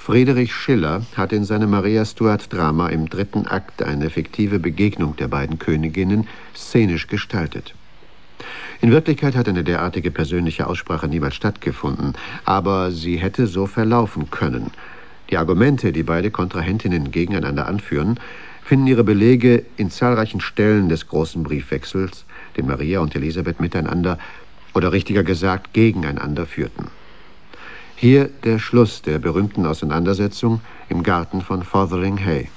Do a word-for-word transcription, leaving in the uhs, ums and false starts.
Friedrich Schiller hat in seinem Maria-Stuart-Drama im dritten Akt eine fiktive Begegnung der beiden Königinnen szenisch gestaltet. In Wirklichkeit hat eine derartige persönliche Aussprache niemals stattgefunden, aber sie hätte so verlaufen können. Die Argumente, die beide Kontrahentinnen gegeneinander anführen, finden ihre Belege in zahlreichen Stellen des großen Briefwechsels, den Maria und Elisabeth miteinander, oder richtiger gesagt, gegeneinander führten. Hier der Schluss der berühmten Auseinandersetzung im Garten von Fotheringhay.